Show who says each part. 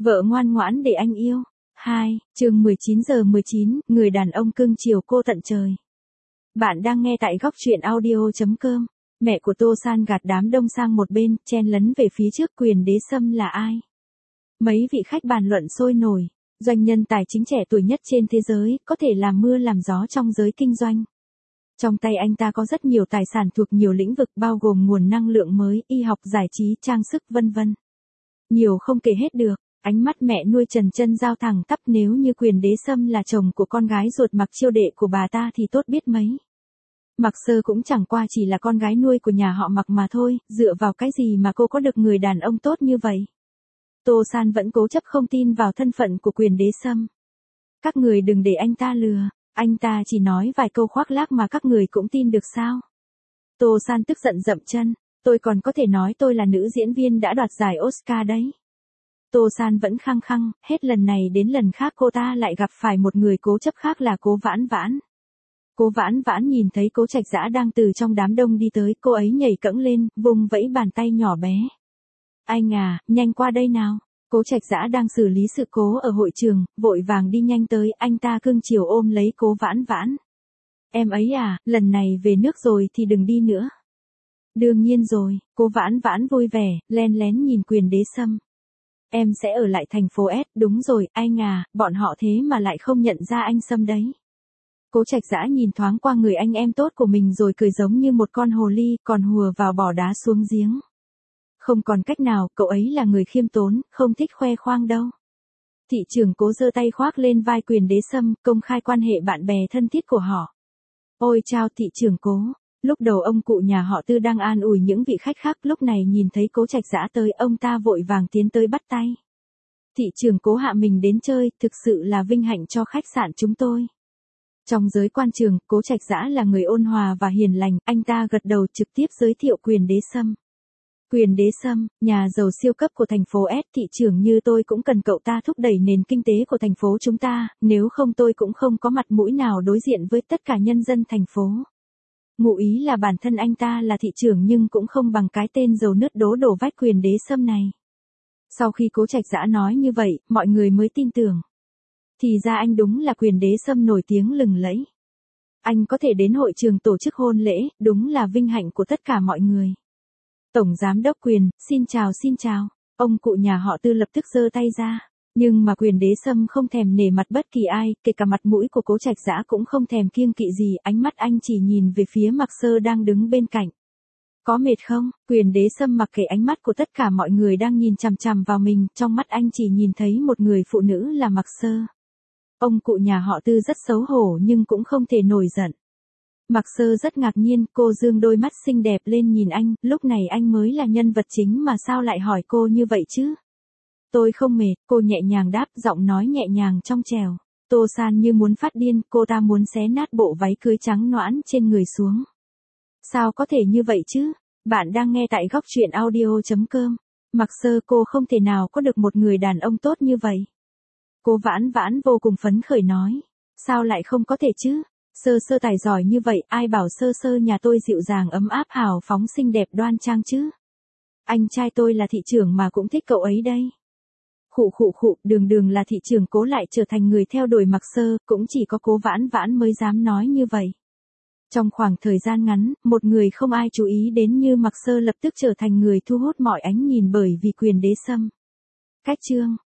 Speaker 1: Vợ ngoan ngoãn để anh yêu. 2, chương 19:19, người đàn ông cưng chiều cô tận trời. Bạn đang nghe tại góc truyện audio.com. Mẹ của Tô San gạt đám đông sang một bên, chen lấn về phía trước. Quyền đế sâm là ai? Mấy vị khách bàn luận sôi nổi. Doanh nhân tài chính trẻ tuổi nhất trên thế giới, có thể làm mưa làm gió trong giới kinh doanh. Trong tay anh ta có rất nhiều tài sản thuộc nhiều lĩnh vực bao gồm nguồn năng lượng mới, y học, giải trí, trang sức vân vân. Nhiều không kể hết được. Ánh mắt mẹ nuôi Trần Chân Giao thẳng tắp, nếu như Quyền đế sâm là chồng của con gái ruột Mạc Chiêu đệ của bà ta thì tốt biết mấy. Mạc Sơ cũng chẳng qua chỉ là con gái nuôi của nhà họ Mạc mà thôi, dựa vào cái gì mà cô có được người đàn ông tốt như vậy? Tô San vẫn cố chấp không tin vào thân phận của Quyền đế sâm. Các người đừng để anh ta lừa, anh ta chỉ nói vài câu khoác lác mà các người cũng tin được sao? Tô San tức giận dậm chân, tôi còn có thể nói tôi là nữ diễn viên đã đoạt giải Oscar đấy. Tô San vẫn khăng khăng, hết lần này đến lần khác cô ta lại gặp phải một người cố chấp khác là Cố Vãn Vãn. Cố Vãn Vãn nhìn thấy Cố Trạch Dã đang từ trong đám đông đi tới, cô ấy nhảy cẫng lên, vung vẫy bàn tay nhỏ bé. Anh à, nhanh qua đây nào. Cố Trạch Dã đang xử lý sự cố ở hội trường, vội vàng đi nhanh tới, anh ta cưng chiều ôm lấy Cố Vãn Vãn. Em ấy à, lần này về nước rồi thì đừng đi nữa. Đương nhiên rồi, Cố Vãn Vãn vui vẻ, len lén nhìn Quyền đế sâm. Em sẽ ở lại thành phố S, đúng rồi, anh à, bọn họ thế mà lại không nhận ra anh Sâm đấy. Cố Trạch Dã nhìn thoáng qua người anh em tốt của mình rồi cười giống như một con hồ ly, còn hùa vào bỏ đá xuống giếng. Không còn cách nào, cậu ấy là người khiêm tốn, không thích khoe khoang đâu. Thị trưởng Cố giơ tay khoác lên vai Quyền đế sâm, công khai quan hệ bạn bè thân thiết của họ. Ôi chao thị trưởng Cố. Lúc đầu ông cụ nhà họ Tư đang an ủi những vị khách khác, lúc này nhìn thấy Cố Trạch Dã tới, ông ta vội vàng tiến tới bắt tay. Thị trưởng Cố hạ mình đến chơi, thực sự là vinh hạnh cho khách sạn chúng tôi. Trong giới quan trường, Cố Trạch Dã là người ôn hòa và hiền lành, anh ta gật đầu trực tiếp giới thiệu Quyền đế sâm. Quyền đế sâm, nhà giàu siêu cấp của thành phố S, thị trưởng như tôi cũng cần cậu ta thúc đẩy nền kinh tế của thành phố chúng ta, nếu không tôi cũng không có mặt mũi nào đối diện với tất cả nhân dân thành phố. Ngụ ý là bản thân anh ta là thị trưởng nhưng cũng không bằng cái tên dầu nứt đố đổ vách Quyền đế sâm này. Sau khi Cố Trạch Dã nói như vậy, mọi người mới tin tưởng. Thì ra anh đúng là Quyền đế sâm nổi tiếng lừng lẫy. Anh có thể đến hội trường tổ chức hôn lễ, đúng là vinh hạnh của tất cả mọi người. Tổng giám đốc Quyền, xin chào xin chào. Ông cụ nhà họ Tư lập tức giơ tay ra. Nhưng mà Quyền đế sâm không thèm nể mặt bất kỳ ai, kể cả mặt mũi của Cố Trạch Dã cũng không thèm kiêng kỵ gì, ánh mắt anh chỉ nhìn về phía Mạc Sơ đang đứng bên cạnh. Có mệt không? Quyền đế sâm mặc kệ ánh mắt của tất cả mọi người đang nhìn chằm chằm vào mình, trong mắt anh chỉ nhìn thấy một người phụ nữ là Mạc Sơ. Ông cụ nhà họ Tư rất xấu hổ nhưng cũng không thể nổi giận. Mạc Sơ rất ngạc nhiên, cô dương đôi mắt xinh đẹp lên nhìn anh, lúc này anh mới là nhân vật chính mà sao lại hỏi cô như vậy chứ? Tôi không mệt, cô nhẹ nhàng đáp, giọng nói nhẹ nhàng trong trẻo. Tô San như muốn phát điên, cô ta muốn xé nát bộ váy cưới trắng nõn trên người xuống. Sao có thể như vậy chứ? Bạn đang nghe tại góc truyện audio.com. Mạc Sơ, cô không thể nào có được một người đàn ông tốt như vậy. Cố Vãn Vãn vô cùng phấn khởi nói. Sao lại không có thể chứ? Sơ Sơ tài giỏi như vậy, ai bảo Sơ Sơ nhà tôi dịu dàng ấm áp hào phóng xinh đẹp đoan trang chứ? Anh trai tôi là thị trưởng mà cũng thích cậu ấy đây. Khụ, đường là thị trưởng Cố lại trở thành người theo đuổi Mạc Sơ, cũng chỉ có Cố Vãn Vãn mới dám nói như vậy. Trong khoảng thời gian ngắn, một người không ai chú ý đến như Mạc Sơ lập tức trở thành người thu hút mọi ánh nhìn bởi vì Quyền đế sâm. Cách chương